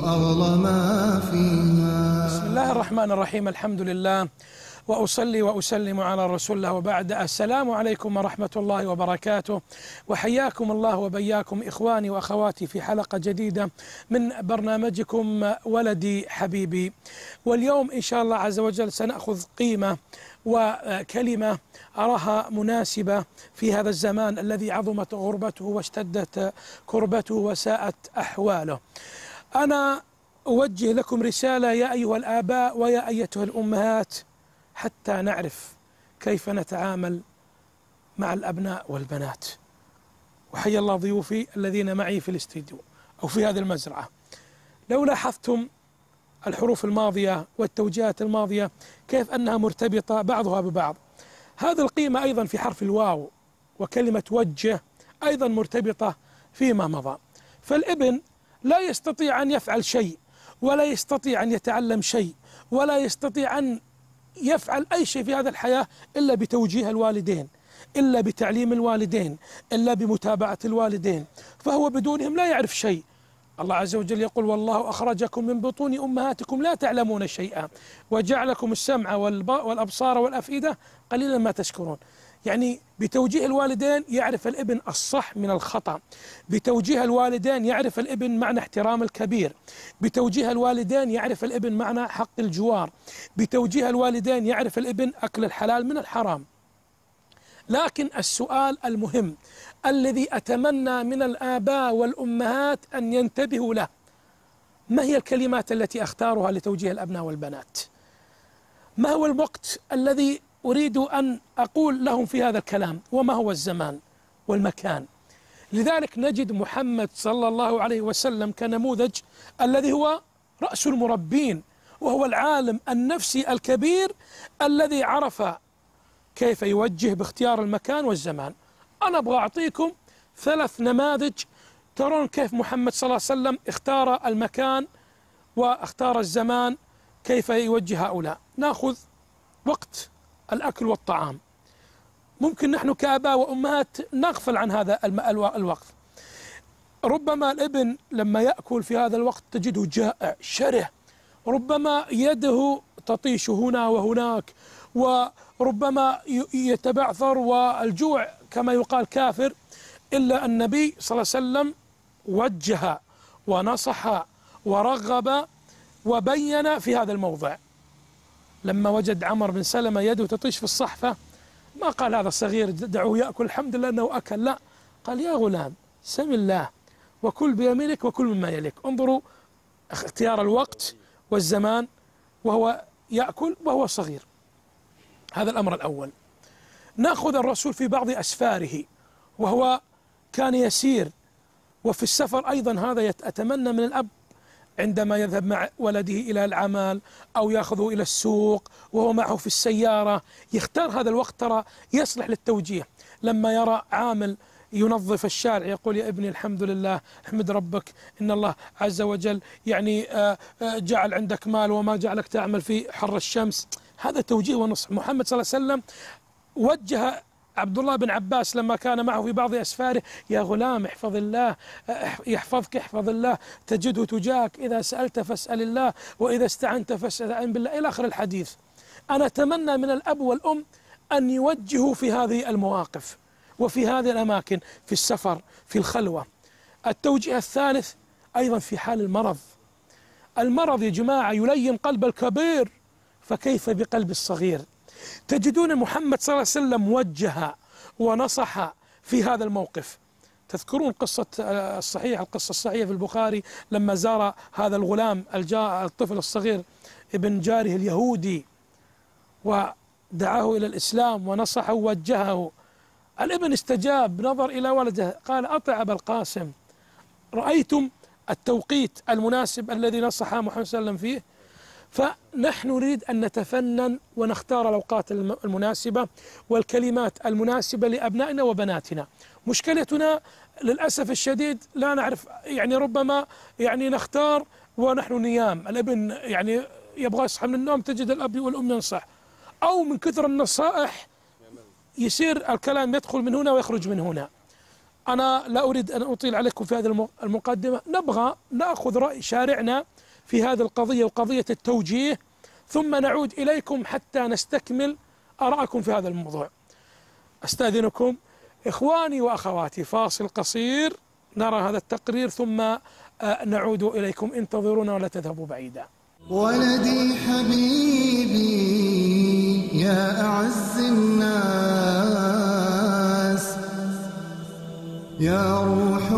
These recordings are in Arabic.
أغلى ما فيها. بسم الله الرحمن الرحيم. الحمد لله وأصلي وأسلم على رسول الله، وبعد. السلام عليكم ورحمة الله وبركاته، وحياكم الله وبياكم إخواني وأخواتي في حلقة جديدة من برنامجكم ولدي حبيبي. واليوم إن شاء الله عز وجل سنأخذ قيمة وكلمة أراها مناسبة في هذا الزمان الذي عظمت غربته واشتدت كربته وساءت أحواله. أنا أوجه لكم رسالة يا أيها الآباء ويا أيتها الأمهات، حتى نعرف كيف نتعامل مع الأبناء والبنات. وحيا الله ضيوفي الذين معي في الاستديو أو في هذه المزرعة. لو لاحظتم الحروف الماضية والتوجيهات الماضية كيف أنها مرتبطة بعضها ببعض، هذه القيمة أيضا في حرف الواو وكلمة وجه أيضا مرتبطة فيما مضى. فالابن لا يستطيع أن يفعل شيء، ولا يستطيع أن يتعلم شيء، ولا يستطيع أن يفعل أي شيء في هذه الحياة إلا بتوجيه الوالدين، إلا بتعليم الوالدين، إلا بمتابعة الوالدين، فهو بدونهم لا يعرف شيء. الله عز وجل يقول: والله أخرجكم من بطون أمهاتكم لا تعلمون شيئا وجعلكم السمع والأبصار والأفئدة قليلا ما تشكرون. يعني بتوجيه الوالدين يعرف الابن الصح من الخطأ، بتوجيه الوالدين يعرف الابن معنى احترام الكبير، بتوجيه الوالدين يعرف الابن معنى حق الجوار، بتوجيه الوالدين يعرف الابن أكل الحلال من الحرام. لكن السؤال المهم الذي أتمنى من الآباء والأمهات أن ينتبهوا له: ما هي الكلمات التي أختارها لتوجيه الأبناء والبنات؟ ما هو الوقت الذي أريد أن أقول لهم في هذا الكلام؟ وما هو الزمان والمكان؟ لذلك نجد محمد صلى الله عليه وسلم كنموذج، الذي هو رأس المربين، وهو العالم النفسي الكبير الذي عرف كيف يوجه باختيار المكان والزمان. أنا أبغى أعطيكم 3 نماذج ترون كيف محمد صلى الله عليه وسلم اختار المكان واختار الزمان، كيف يوجه هؤلاء. نأخذ وقت الأكل والطعام. ممكن نحن كآباء وأمهات نغفل عن هذا الوقت. ربما الابن لما يأكل في هذا الوقت تجده جائع شره، ربما يده تطيش هنا وهناك، وربما يتبعثر والجوع كما يقال كافر. إلا النبي صلى الله عليه وسلم وجه ونصح ورغب وبين في هذا الموضع. لما وجد عمر بن سلمة يده تطيش في الصحفة ما قال هذا الصغير دعوه يأكل الحمد لله أنه أكل، لا، قال: يا غلام سم الله وكل بيمينك وكل مما يليك. انظروا اختيار الوقت والزمان وهو يأكل وهو صغير. هذا الأمر الأول. نأخذ الرسول في بعض أسفاره وهو كان يسير، وفي السفر أيضا هذا أتمنى من الأب عندما يذهب مع ولده إلى العمل أو يأخذه إلى السوق وهو معه في السيارة يختار هذا الوقت، ترى يصلح للتوجيه. لما يرى عامل ينظف الشارع يقول: يا ابني الحمد لله، احمد ربك إن الله عز وجل يعني جعل عندك مال وما جعلك تعمل في حر الشمس. هذا توجيه ونصح. محمد صلى الله عليه وسلم وجه عبد الله بن عباس لما كان معه في بعض أسفاره: يا غلام احفظ الله يحفظك، احفظ الله تجده تجاك، إذا سألت فاسأل الله، وإذا استعنت فاستعن بالله، إلى آخر الحديث. أنا أتمنى من الأب والأم أن يوجهوا في هذه المواقف وفي هذه الأماكن، في السفر، في الخلوة. التوجيه الثالث أيضا في حال المرض. المرض يا جماعة يلين قلب الكبير، فكيف بقلب الصغير؟ تجدون محمد صلى الله عليه وسلم وجه ونصح في هذا الموقف. تذكرون قصة القصة الصحيحة في البخاري لما زار هذا الغلام الطفل الصغير ابن جاره اليهودي ودعاه إلى الإسلام ونصحه ووجهه. الابن استجاب، نظر إلى ولده قال: أطع أبا القاسم، رأيتم التوقيت المناسب الذي نصح محمد صلى الله عليه وسلم فيه؟ فنحن نريد أن نتفنن ونختار الأوقات المناسبة والكلمات المناسبة لأبنائنا وبناتنا. مشكلتنا للأسف الشديد لا نعرف، يعني ربما يعني نختار ونحن نيام. الابن يعني يبغى يصحى من النوم تجد الأب والأم ينصح، أو من كثر النصائح يصير الكلام يدخل من هنا ويخرج من هنا. أنا لا أريد أن أطيل عليكم في هذه المقدمة، نبغى نأخذ رأي شارعنا في هذه القضية وقضية التوجيه، ثم نعود إليكم حتى نستكمل آراءكم في هذا الموضوع. أستأذنكم إخواني وأخواتي، فاصل قصير نرى هذا التقرير ثم نعود إليكم، انتظرونا ولا تذهبوا بعيدا. ولدي حبيبي يا أعز الناس، يا روح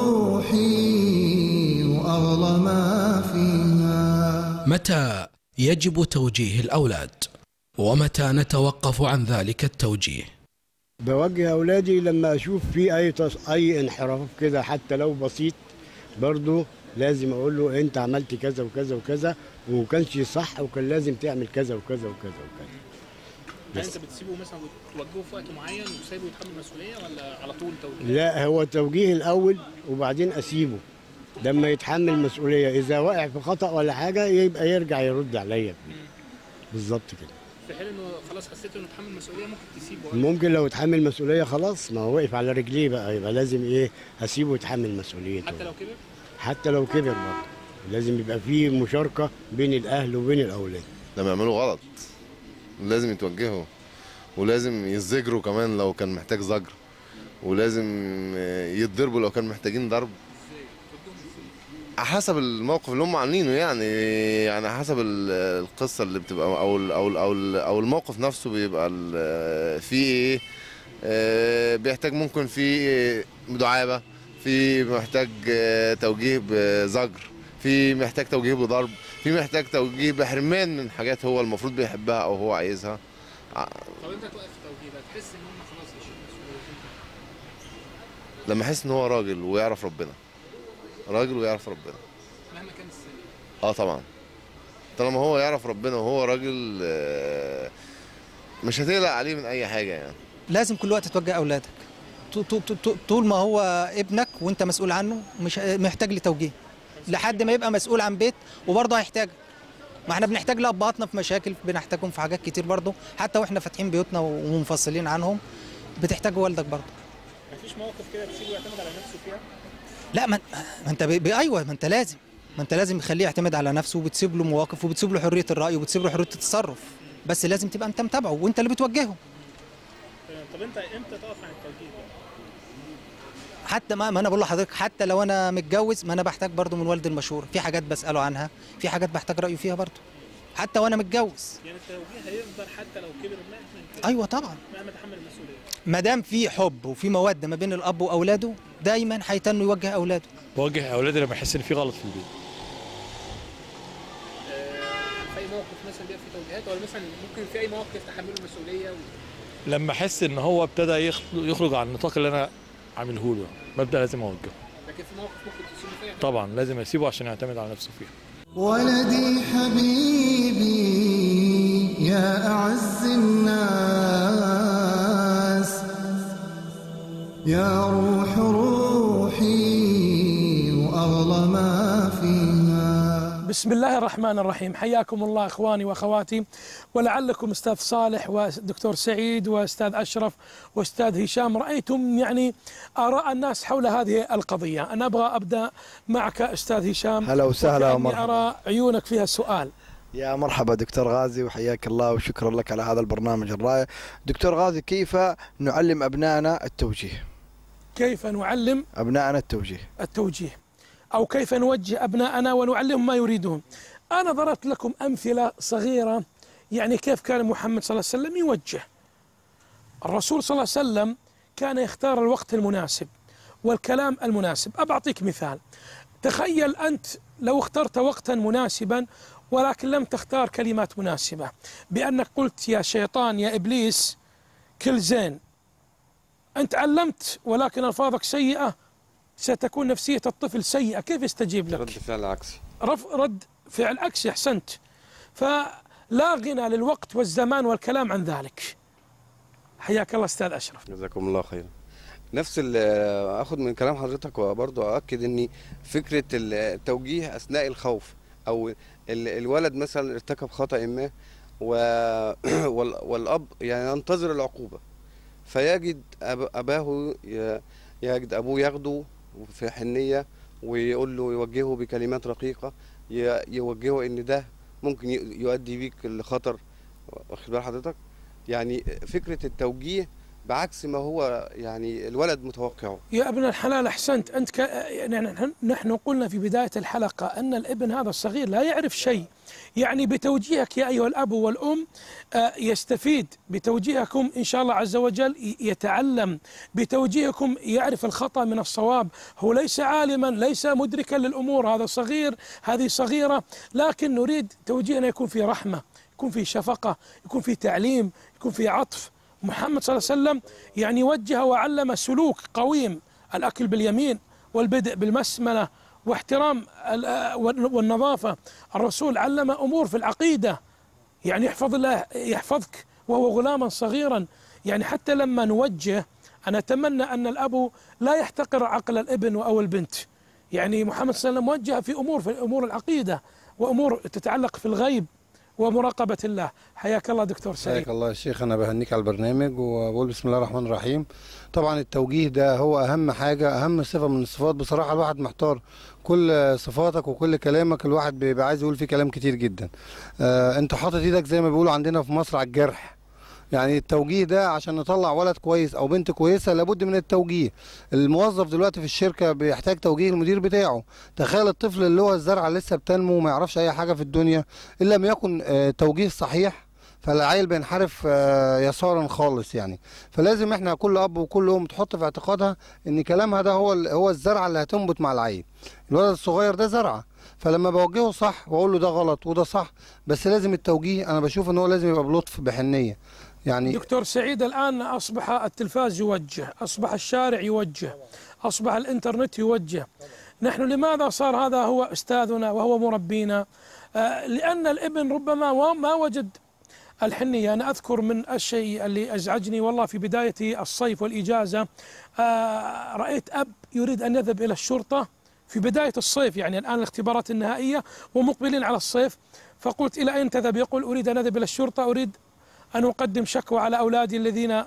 روحي وأغلى ما فيها. متى يجب توجيه الأولاد؟ ومتى نتوقف عن ذلك التوجيه؟ بوجه أولادي لما أشوف في أي انحراف كده حتى لو بسيط، برضو لازم أقول له أنت عملت كذا وكذا وكذا وما كانش صح، وكان لازم تعمل كذا وكذا وكذا وكذا. يعني أنت بتسيبه مثلا وتوجهه في وقت معين وسايبه يتحمل المسؤولية، ولا على طول توجيه؟ لا، هو توجيه الأول وبعدين أسيبه لما يتحمل مسؤولية. إذا وقع في خطأ ولا حاجة يبقى يرجع يرد عليا بالظبط كده. في حين إنه خلاص حسيت إنه اتحمل مسؤولية ممكن تسيبه؟ ممكن لو اتحمل مسؤولية خلاص، ما هو وقف على رجليه بقى، يبقى لازم أسيبه يتحمل مسؤوليته. حتى لو كبر؟ حتى لو كبر برضه لازم يبقى فيه مشاركة بين الأهل وبين الأولاد. لما يعملوا غلط لازم يتوجهوا، ولازم يزجروا كمان لو كان محتاج زجر، ولازم يتضربوا لو كان محتاجين ضرب، حسب الموقف اللي هم عاملينه. يعني حسب القصه اللي بتبقى او الموقف نفسه بيبقى فيه بيحتاج، ممكن في دعابه، في محتاج توجيه بزجر، في محتاج توجيه بضرب، في محتاج توجيه بحرمان من حاجات هو المفروض بيحبها او هو عايزها. طب انت توقف التوجيه ده تحس ان هم خلاص يشيلوا مسؤوليتهم؟ لما احس ان هو راجل ويعرف ربنا، راجل ويعرف ربنا مهما كان السن. طبعا، طالما هو يعرف ربنا وهو راجل مش هتقلق عليه من اي حاجه. يعني لازم كل وقت توجه اولادك، طول ما هو ابنك وانت مسؤول عنه مش محتاج لتوجيه، لحد ما يبقى مسؤول عن بيت وبرضه هيحتاج. ما احنا بنحتاج لابهاتنا في مشاكل، بنحتاجهم في حاجات كتير برضه، حتى واحنا فاتحين بيوتنا ومنفصلين عنهم بتحتاج والدك برضه. مفيش موقف كده تسيبه يعتمد على نفسه فيها؟ لا، ما انت ايوه، ما انت لازم تخليه يعتمد على نفسه، وبتسيب له مواقف وبتسيب له حريه الراي وبتسيب له حريه التصرف، بس لازم تبقى انت متابعه وانت اللي بتوجهه. طب انت امتى تقف عن التوجيه ده؟ حتى ما انا بقول لحضرتك، حتى لو انا متجوز ما انا بحتاج برضه من والدي المشوره، في حاجات بساله عنها، في حاجات بحتاج رايه فيها برضه حتى وانا متجوز. يعني التوجيه هيفضل حتى لو كبر مهما كان؟ ايوه طبعا، مهما تحمل المسؤوليه. ما دام في حب وفي موده ما بين الاب واولاده دايما هيتنوا يوجه اولاده. بوجه اولادي لما احس ان في غلط في البيت. في اي موقف مثلا بيبقى في توجيهات، ولا مثلا ممكن في اي موقف تحمله المسؤوليه لما احس ان هو ابتدى يخرج عن النطاق اللي انا عامله له ببدا لازم اوجهه. لكن في موقف ممكن تسيبه فيها؟ طبعا لازم اسيبه عشان يعتمد على نفسه فيها. ولدي حبيبي يا أعز الناس، يا روح روحي وأغلى ما فيها. بسم الله الرحمن الرحيم. حياكم الله إخواني وأخواتي، ولعلكم أستاذ صالح ودكتور سعيد وأستاذ أشرف وأستاذ هشام رأيتم يعني آراء الناس حول هذه القضية. أنا أبغى أبدأ معك أستاذ هشام. هلا وسهلا ومرحبا. أرى عيونك فيها سؤال. يا مرحبا دكتور غازي، وحياك الله وشكرا لك على هذا البرنامج الرائع. دكتور غازي، كيف نعلم أبنائنا التوجيه؟ كيف نعلم أبنائنا التوجيه أو كيف نوجه أبناءنا ونعلمهم ما يريدون؟ أنا ضربت لكم أمثلة صغيرة يعني كيف كان محمد صلى الله عليه وسلم يوجه. الرسول صلى الله عليه وسلم كان يختار الوقت المناسب والكلام المناسب. أبعطيك مثال. تخيل أنت لو اخترت وقتا مناسبا ولكن لم تختار كلمات مناسبة، بأنك قلت يا شيطان يا إبليس كل زين، أنت علمت ولكن ألفاظك سيئة، ستكون نفسية الطفل سيئة، كيف يستجيب لك؟ رد فعل عكسي. رد فعل عكسي، أحسنت. فلا غنى للوقت والزمان والكلام عن ذلك. حياك الله أستاذ أشرف. جزاكم الله خيرا. نفس أخذ من كلام حضرتك وبرضه أؤكد أن فكرة التوجيه أثناء الخوف، أو الولد مثلا ارتكب خطأ ما والأب يعني ينتظر العقوبة، فيجد أباه يجد ابوه ياخده في حنيه ويقول له، يوجهه بكلمات رقيقه، يوجهه ان ده ممكن يؤدي بيك لخطر. واخد بال حضرتك؟ يعني فكره التوجيه بعكس ما هو يعني الولد متوقعه. يا ابن الحلال أحسنت أنت. يعني نحن قلنا في بداية الحلقة أن الابن هذا الصغير لا يعرف شيء، يعني بتوجيهك يا أيها الأب والأم يستفيد، بتوجيهكم إن شاء الله عز وجل يتعلم، بتوجيهكم يعرف الخطأ من الصواب. هو ليس عالما، ليس مدركا للأمور، هذا صغير، هذه صغيرة، لكن نريد توجيهنا يكون في رحمة، يكون في شفقة، يكون في تعليم، يكون في عطف. محمد صلى الله عليه وسلم يعني وجه وعلم سلوك قويم، الأكل باليمين والبدء بالمسمنة واحترام والنظافة. الرسول علم أمور في العقيدة، يعني يحفظ الله يحفظك وهو غلاما صغيرا. يعني حتى لما نوجه، أنا أتمنى أن الأب لا يحتقر عقل الابن أو البنت. يعني محمد صلى الله عليه وسلم وجه في أمور العقيدة وأمور تتعلق في الغيب ومراقبة الله. حياك الله دكتور سعيد. حياك الله يا شيخ، أنا بهنيك على البرنامج وبقول بسم الله الرحمن الرحيم. طبعا التوجيه ده هو أهم حاجة، أهم صفة من الصفات. بصراحة الواحد محتار، كل صفاتك وكل كلامك الواحد بيبقى عايز يقول فيه كلام كتير جدا. أنت حاطط إيدك زي ما بيقولوا عندنا في مصر على الجرح. يعني التوجيه ده عشان نطلع ولد كويس او بنت كويسه لابد من التوجيه. الموظف دلوقتي في الشركه بيحتاج توجيه المدير بتاعه. تخيل الطفل اللي هو الزرعه لسه بتنمو وما يعرفش اي حاجه في الدنيا، الا لما يكون توجيه صحيح، فالعيل بينحرف يسارا خالص يعني. فلازم احنا كل اب وكل ام تحط في اعتقادها ان كلامها ده هو الزرعه اللي هتنبت مع العيل. الولد الصغير ده زرعه، فلما بوجهه صح واقول له ده غلط وده صح، بس لازم التوجيه انا بشوف ان هو لازم يبقى بلطف بحنيه. يعني دكتور سعيد، الآن أصبح التلفاز يوجه، أصبح الشارع يوجه، أصبح الإنترنت يوجه. نحن لماذا صار هذا هو أستاذنا وهو مربينا؟ لأن الابن ربما ما وجد الحنية. أنا أذكر من الشيء اللي أزعجني والله في بداية الصيف والإجازة، رأيت أب يريد أن يذهب إلى الشرطة في بداية الصيف، يعني الآن الاختبارات النهائية ومقبلين على الصيف. فقلت إلى أين تذهب؟ يقول أريد أن أذهب إلى الشرطة، أريد أن أقدم شكوى على أولادي الذين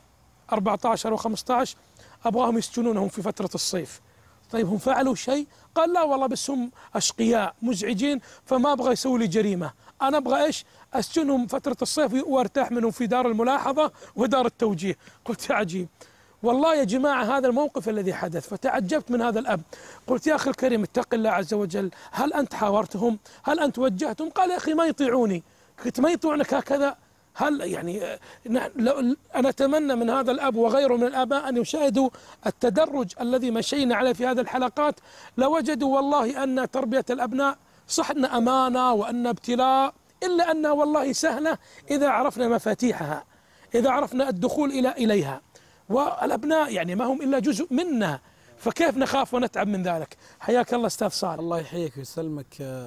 14 و15 أبغاهم يسجنونهم في فترة الصيف. طيب هم فعلوا شيء؟ قال لا والله بس هم أشقياء مزعجين فما أبغى يسوي لي جريمة، أنا أبغى إيش؟ أسجنهم فترة الصيف وارتاح منهم في دار الملاحظة ودار التوجيه. قلت يا عجيب والله يا جماعة هذا الموقف الذي حدث. فتعجبت من هذا الأب، قلت يا أخي الكريم اتق الله عز وجل، هل أنت حاورتهم؟ هل أنت وجهتهم؟ قال يا أخي ما يطيعوني. قلت ما يطيعونك هكذا؟ هل يعني أنا أتمنى من هذا الأب وغيره من الآباء أن يشاهدوا التدرج الذي مشينا عليه في هذه الحلقات، لوجدوا والله أن تربية الأبناء صح أن أمانة وأن ابتلاء، إلا أنها والله سهلة إذا عرفنا مفاتيحها، إذا عرفنا الدخول إليها. والأبناء يعني ما هم إلا جزء منا، فكيف نخاف ونتعب من ذلك؟ حياك الله أستاذ صالح. الله يحييك ويسلمك.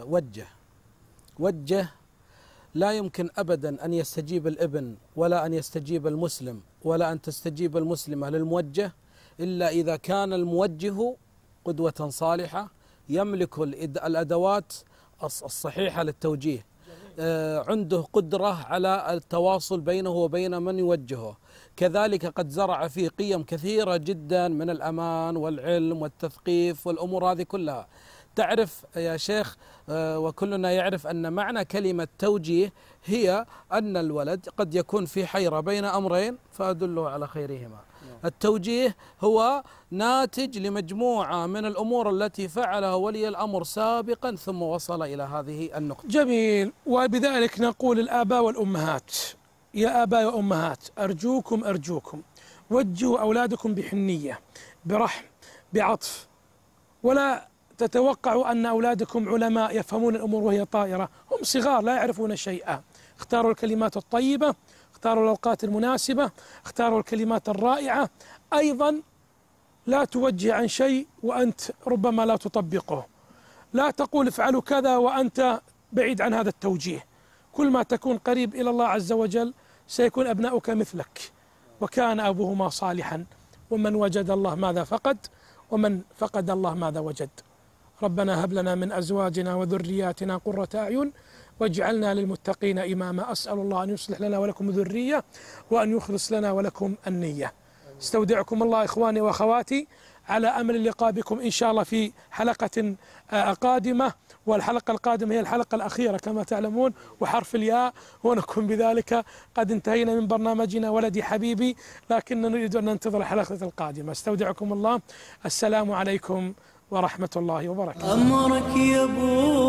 وجه لا يمكن أبدا أن يستجيب الابن ولا أن يستجيب المسلم ولا أن تستجيب المسلمة للموجه إلا إذا كان الموجه قدوة صالحة يملك الأدوات الصحيحة للتوجيه، عنده قدرة على التواصل بينه وبين من يوجهه. كذلك قد زرع فيه قيم كثيرة جدا من الأمان والعلم والتثقيف والأمور هذه كلها. تعرف يا شيخ وكلنا يعرف أن معنى كلمة توجيه هي أن الولد قد يكون في حيرة بين أمرين فأدله على خيرهما. التوجيه هو ناتج لمجموعة من الأمور التي فعلها ولي الأمر سابقا ثم وصل إلى هذه النقطة. جميل. وبذلك نقول الآباء والأمهات، يا آباء وأمهات أرجوكم وجهوا أولادكم بحنية، برحم، بعطف، ولا تتوقعوا أن أولادكم علماء يفهمون الأمور وهي طائرة. هم صغار لا يعرفون شيئا. اختاروا الكلمات الطيبة، اختاروا الأوقات المناسبة، اختاروا الكلمات الرائعة. أيضا لا توجه عن شيء وأنت ربما لا تطبقه، لا تقول افعلوا كذا وأنت بعيد عن هذا التوجيه. كل ما تكون قريب إلى الله عز وجل سيكون أبناؤك مثلك. وكان أبوهما صالحا، ومن وجد الله ماذا فقد، ومن فقد الله ماذا وجد. ربنا هب لنا من أزواجنا وذرياتنا قرة أعين واجعلنا للمتقين إماما. أسأل الله أن يصلح لنا ولكم ذرية وأن يخلص لنا ولكم النية. استودعكم الله إخواني وأخواتي على أمل اللقاء بكم إن شاء الله في حلقة قادمة، والحلقة القادمة هي الحلقة الأخيرة كما تعلمون وحرف الياء، ونكون بذلك قد انتهينا من برنامجنا ولدي حبيبي، لكن نريد أن ننتظر الحلقة القادمة. استودعكم الله، السلام عليكم ورحمة الله وبركاته. أمرك يا